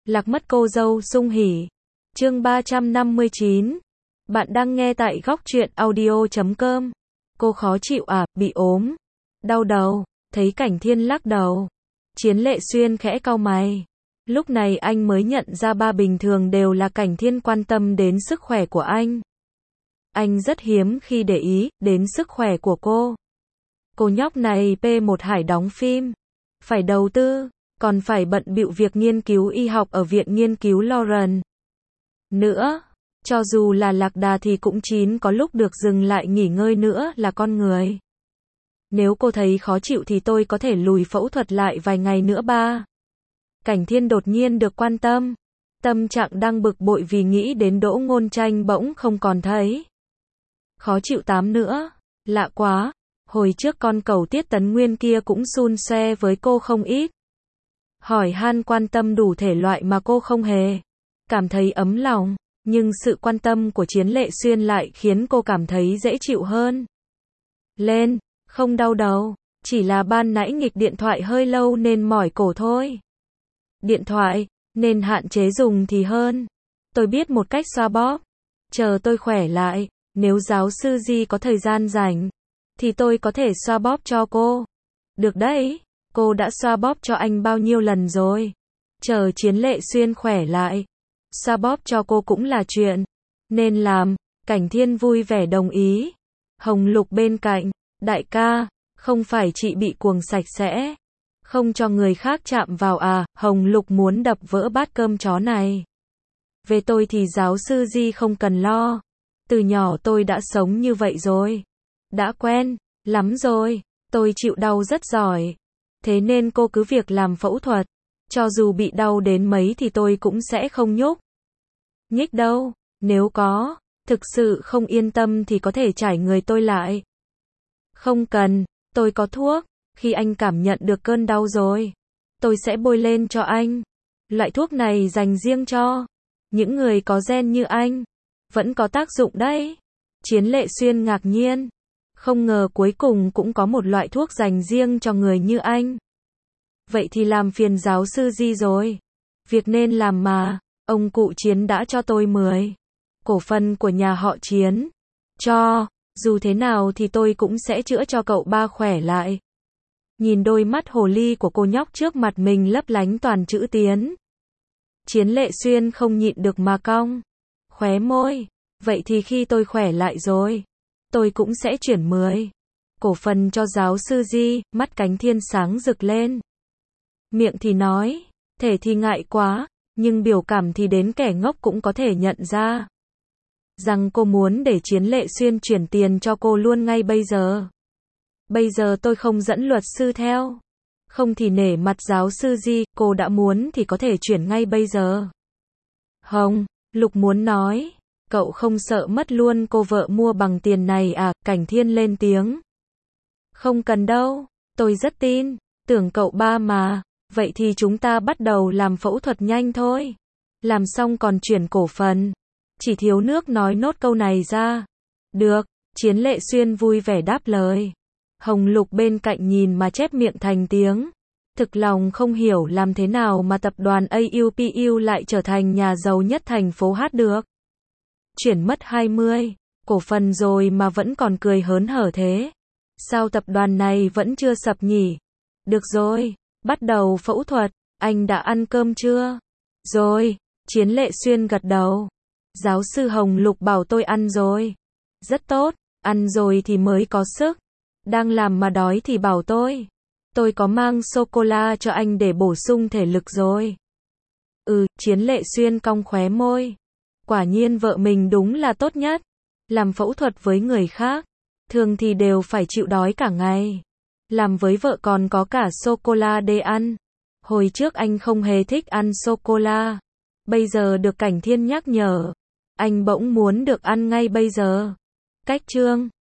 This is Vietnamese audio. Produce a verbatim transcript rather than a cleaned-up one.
Lạc mất cô dâu sung hỉ. Chương ba trăm năm mươi chín. Bạn đang nghe tại góc truyện audio chấm com. Cô khó chịu à, bị ốm, đau đầu, thấy Cảnh Thiên lắc đầu. Chiến Lệ Xuyên khẽ cau mày. Lúc này anh mới nhận ra ba bình thường đều là Cảnh Thiên quan tâm đến sức khỏe của anh. Anh rất hiếm khi để ý đến sức khỏe của cô. Cô nhóc này P một Hải đóng phim, phải đầu tư, còn phải bận bịu việc nghiên cứu y học ở Viện Nghiên cứu Lawrence. Nữa, cho dù là lạc đà thì cũng chín có lúc được dừng lại nghỉ ngơi nữa là con người. Nếu cô thấy khó chịu thì tôi có thể lùi phẫu thuật lại vài ngày nữa ba. Cảnh Thiên đột nhiên được quan tâm. Tâm trạng đang bực bội vì nghĩ đến Đỗ Ngôn Tranh bỗng không còn thấy. Khó chịu tám nữa, lạ quá, hồi trước con cẩu Tiết Tấn Nguyên kia cũng xun xoe với cô không ít. Hỏi han quan tâm đủ thể loại mà cô không hề cảm thấy ấm lòng, nhưng sự quan tâm của Chiến Lệ Xuyên lại khiến cô cảm thấy dễ chịu hơn. Lên, không đau đầu, chỉ là ban nãy nghịch điện thoại hơi lâu nên mỏi cổ thôi. Điện thoại, nên hạn chế dùng thì hơn. Tôi biết một cách xoa bóp. Chờ tôi khỏe lại, nếu giáo sư Di có thời gian rảnh, thì tôi có thể xoa bóp cho cô. Được đấy, cô đã xoa bóp cho anh bao nhiêu lần rồi. Chờ Chiến Lệ Xuyên khỏe lại, xoa bóp cho cô cũng là chuyện nên làm. Cảnh Thiên vui vẻ đồng ý. Hồng Lục bên cạnh, đại ca, không phải chị bị cuồng sạch sẽ, không cho người khác chạm vào à? Hồng Lục muốn đập vỡ bát cơm chó này. Về tôi thì giáo sư Di không cần lo. Từ nhỏ tôi đã sống như vậy rồi. Đã quen lắm rồi. Tôi chịu đau rất giỏi. Thế nên cô cứ việc làm phẫu thuật. Cho dù bị đau đến mấy thì tôi cũng sẽ không nhúc nhích đâu. Nếu có, thực sự không yên tâm thì có thể trải người tôi lại. Không cần, tôi có thuốc. Khi anh cảm nhận được cơn đau rồi, tôi sẽ bôi lên cho anh. Loại thuốc này dành riêng cho những người có gen như anh. Vẫn có tác dụng đấy. Chiến Lệ Xuyên ngạc nhiên. Không ngờ cuối cùng cũng có một loại thuốc dành riêng cho người như anh. Vậy thì làm phiền giáo sư Di rồi. Việc nên làm mà. Ông cụ Chiến đã cho tôi mười cổ phần của nhà họ Chiến. Cho, dù thế nào thì tôi cũng sẽ chữa cho cậu ba khỏe lại. Nhìn đôi mắt hồ ly của cô nhóc trước mặt mình lấp lánh toàn chữ Tiến. Chiến Lệ Xuyên không nhịn được mà cong khóe môi. Vậy thì khi tôi khỏe lại rồi, tôi cũng sẽ chuyển mười cổ phần cho giáo sư Di. Mắt Cảnh Thiên sáng rực lên. Miệng thì nói, thể thì ngại quá, nhưng biểu cảm thì đến kẻ ngốc cũng có thể nhận ra rằng cô muốn để Chiến Lệ Xuyên chuyển tiền cho cô luôn ngay bây giờ. Bây giờ tôi không dẫn luật sư theo, không thì nể mặt giáo sư Di, cô đã muốn thì có thể chuyển ngay bây giờ. Hồng Lục muốn nói, cậu không sợ mất luôn cô vợ mua bằng tiền này à? Cảnh Thiên lên tiếng. Không cần đâu, tôi rất tin tưởng cậu ba mà. Vậy thì chúng ta bắt đầu làm phẫu thuật nhanh thôi. Làm xong còn chuyển cổ phần. Chỉ thiếu nước nói nốt câu này ra. Được, Chiến Lệ Xuyên vui vẻ đáp lời. Hồng Lục bên cạnh nhìn mà chép miệng thành tiếng. Thực lòng không hiểu làm thế nào mà tập đoàn a u pê u lại trở thành nhà giàu nhất thành phố Hát được. Chuyển mất hai mươi cổ phần rồi mà vẫn còn cười hớn hở thế. Sao tập đoàn này vẫn chưa sập nhỉ? Được rồi, bắt đầu phẫu thuật. Anh đã ăn cơm chưa? Rồi, Chiến Lệ Xuyên gật đầu. Giáo sư Hồng Lục bảo tôi ăn rồi. Rất tốt, ăn rồi thì mới có sức. Đang làm mà đói thì bảo tôi. Tôi có mang sô-cô-la cho anh để bổ sung thể lực rồi. Ừ, Chiến Lệ Xuyên cong khóe môi. Quả nhiên vợ mình đúng là tốt nhất. Làm phẫu thuật với người khác, thường thì đều phải chịu đói cả ngày. Làm với vợ còn có cả sô-cô-la để ăn. Hồi trước anh không hề thích ăn sô-cô-la. Bây giờ được Cảnh Thiên nhắc nhở, anh bỗng muốn được ăn ngay bây giờ. Cách chương